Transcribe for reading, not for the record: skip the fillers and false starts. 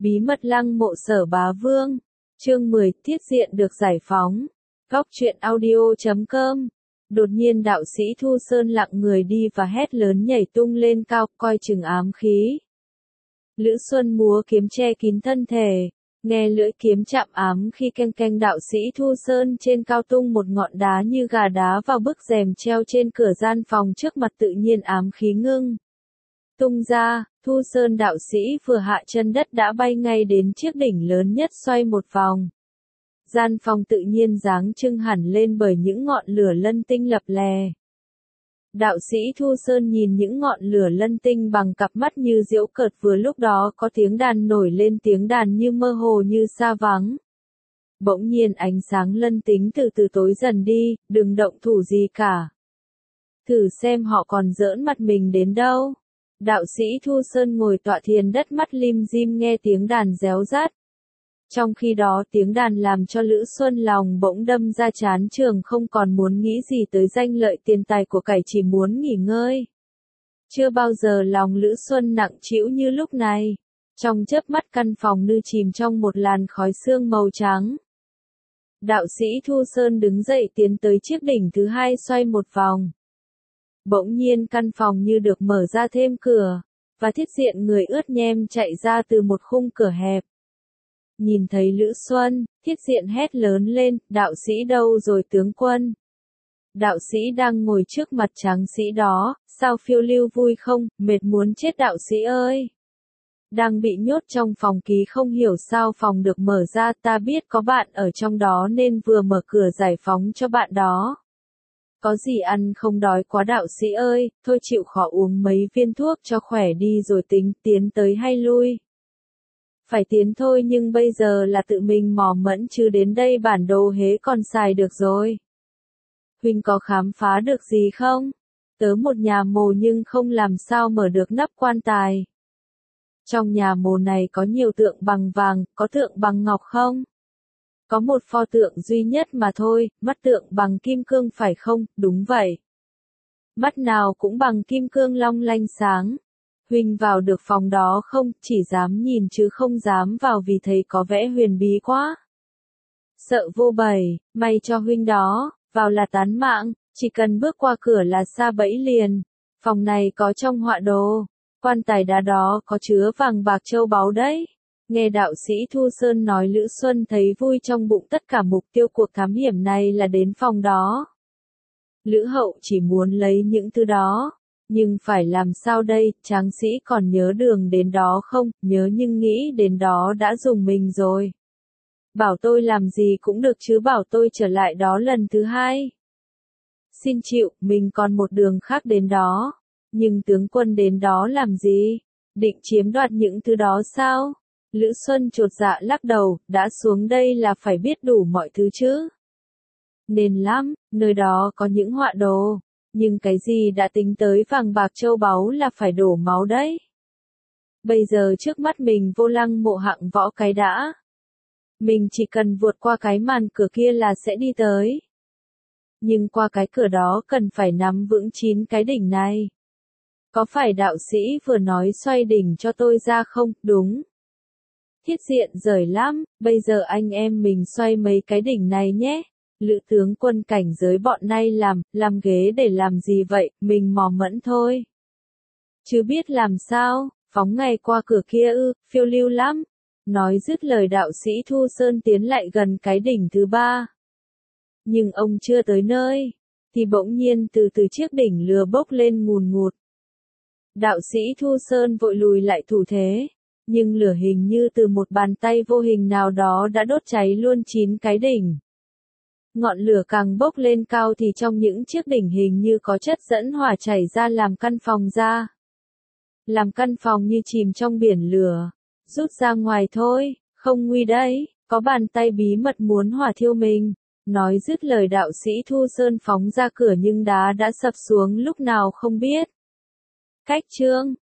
Bí mật lăng mộ Sở Bá Vương. Chương 10, Thiết Diện được giải phóng. Góc truyện audio.com. Đột nhiên đạo sĩ Thu Sơn lặng người đi và hét lớn nhảy tung lên cao, coi chừng ám khí. Lữ Xuân múa kiếm che kín thân thể, nghe lưỡi kiếm chạm ám khi keng keng đạo sĩ Thu Sơn trên cao tung một ngọn đá như gà đá vào bức rèm treo trên cửa gian phòng trước mặt tự nhiên ám khí ngưng. Tung ra, Thu Sơn đạo sĩ vừa hạ chân đất đã bay ngay đến chiếc đỉnh lớn nhất xoay một vòng. Gian phòng tự nhiên giáng trưng hẳn lên bởi những ngọn lửa lân tinh lập lè. Đạo sĩ Thu Sơn nhìn những ngọn lửa lân tinh bằng cặp mắt như giễu cợt, vừa lúc đó có tiếng đàn nổi lên, tiếng đàn như mơ hồ như xa vắng. Bỗng nhiên ánh sáng lân tinh từ từ tối dần đi, đừng động thủ gì cả. Thử xem họ còn giỡn mặt mình đến đâu. Đạo sĩ Thu Sơn ngồi tọa thiền đất mắt lim dim nghe tiếng đàn réo rắt. Trong khi đó tiếng đàn làm cho Lữ Xuân lòng bỗng đâm ra chán trường, không còn muốn nghĩ gì tới danh lợi tiền tài của cải, chỉ muốn nghỉ ngơi. Chưa bao giờ lòng Lữ Xuân nặng trĩu như lúc này. Trong chớp mắt căn phòng như chìm trong một làn khói sương màu trắng. Đạo sĩ Thu Sơn đứng dậy tiến tới chiếc đỉnh thứ hai xoay một vòng. Bỗng nhiên căn phòng như được mở ra thêm cửa, và Thiết Diện người ướt nhem chạy ra từ một khung cửa hẹp. Nhìn thấy Lữ Xuân, Thiết Diện hét lớn lên, đạo sĩ đâu rồi tướng quân? Đạo sĩ đang ngồi trước mặt tráng sĩ đó, sao phiêu lưu vui không, mệt muốn chết đạo sĩ ơi. Đang bị nhốt trong phòng ký không hiểu sao phòng được mở ra, ta biết có bạn ở trong đó nên vừa mở cửa giải phóng cho bạn đó. Có gì ăn không đói quá đạo sĩ ơi, thôi chịu khó uống mấy viên thuốc cho khỏe đi rồi tính tiến tới hay lui. Phải tiến thôi, nhưng bây giờ là tự mình mò mẫm chứ đến đây bản đồ hế còn xài được rồi. Huynh có khám phá được gì không? Tớ một nhà mồ nhưng không làm sao mở được nắp quan tài. Trong nhà mồ này có nhiều tượng bằng vàng, có tượng bằng ngọc không? Có một pho tượng duy nhất mà thôi, mắt tượng bằng kim cương phải không? Đúng vậy. Mắt nào cũng bằng kim cương long lanh sáng. Huynh vào được phòng đó không? Chỉ dám nhìn chứ không dám vào vì thấy có vẻ huyền bí quá. Sợ vô bầy, may cho huynh đó, vào là tán mạng, chỉ cần bước qua cửa là sa bẫy liền. Phòng này có trong họa đồ, quan tài đá đó có chứa vàng bạc châu báu đấy. Nghe đạo sĩ Thu Sơn nói, Lữ Xuân thấy vui trong bụng, tất cả mục tiêu cuộc thám hiểm này là đến phòng đó. Lữ Hậu chỉ muốn lấy những thứ đó. Nhưng phải làm sao đây, tráng sĩ còn nhớ đường đến đó không? Nhớ, nhưng nghĩ đến đó đã dùng mình rồi. Bảo tôi làm gì cũng được chứ bảo tôi trở lại đó lần thứ hai. Xin chịu, mình còn một đường khác đến đó. Nhưng tướng quân đến đó làm gì? Định chiếm đoạt những thứ đó sao? Lữ Xuân chột dạ lắc đầu, đã xuống đây là phải biết đủ mọi thứ chứ. Nên lắm, nơi đó có những họa đồ. Nhưng cái gì đã tính tới vàng bạc châu báu là phải đổ máu đấy. Bây giờ trước mắt mình vô lăng mộ hạng võ cái đã. Mình chỉ cần vượt qua cái màn cửa kia là sẽ đi tới. Nhưng qua cái cửa đó cần phải nắm vững 9 cái đỉnh này. Có phải đạo sĩ vừa nói xoay đỉnh cho tôi ra không? Đúng. Thiết Diện giỏi lắm, bây giờ anh em mình xoay mấy cái đỉnh này nhé. Lữ tướng quân, cảnh giới bọn nay làm ghế để làm gì vậy, mình mò mẫm thôi. Chứ biết làm sao, phóng ngay qua cửa kia ư, phiêu lưu lắm. Nói dứt lời đạo sĩ Thu Sơn tiến lại gần cái đỉnh thứ ba. Nhưng ông chưa tới nơi, thì bỗng nhiên từ chiếc đỉnh lửa bốc lên ngùn ngụt. Đạo sĩ Thu Sơn vội lùi lại thủ thế, nhưng lửa hình như từ một bàn tay vô hình nào đó đã đốt cháy luôn 9 cái đỉnh. Ngọn lửa càng bốc lên cao thì trong những chiếc đỉnh hình như có chất dẫn hỏa chảy ra làm căn phòng ra. Làm căn phòng như chìm trong biển lửa. Rút ra ngoài thôi, không nguy đấy, có bàn tay bí mật muốn hỏa thiêu mình. Nói dứt lời đạo sĩ Thu Sơn phóng ra cửa nhưng đá đã sập xuống lúc nào không biết. Cách chương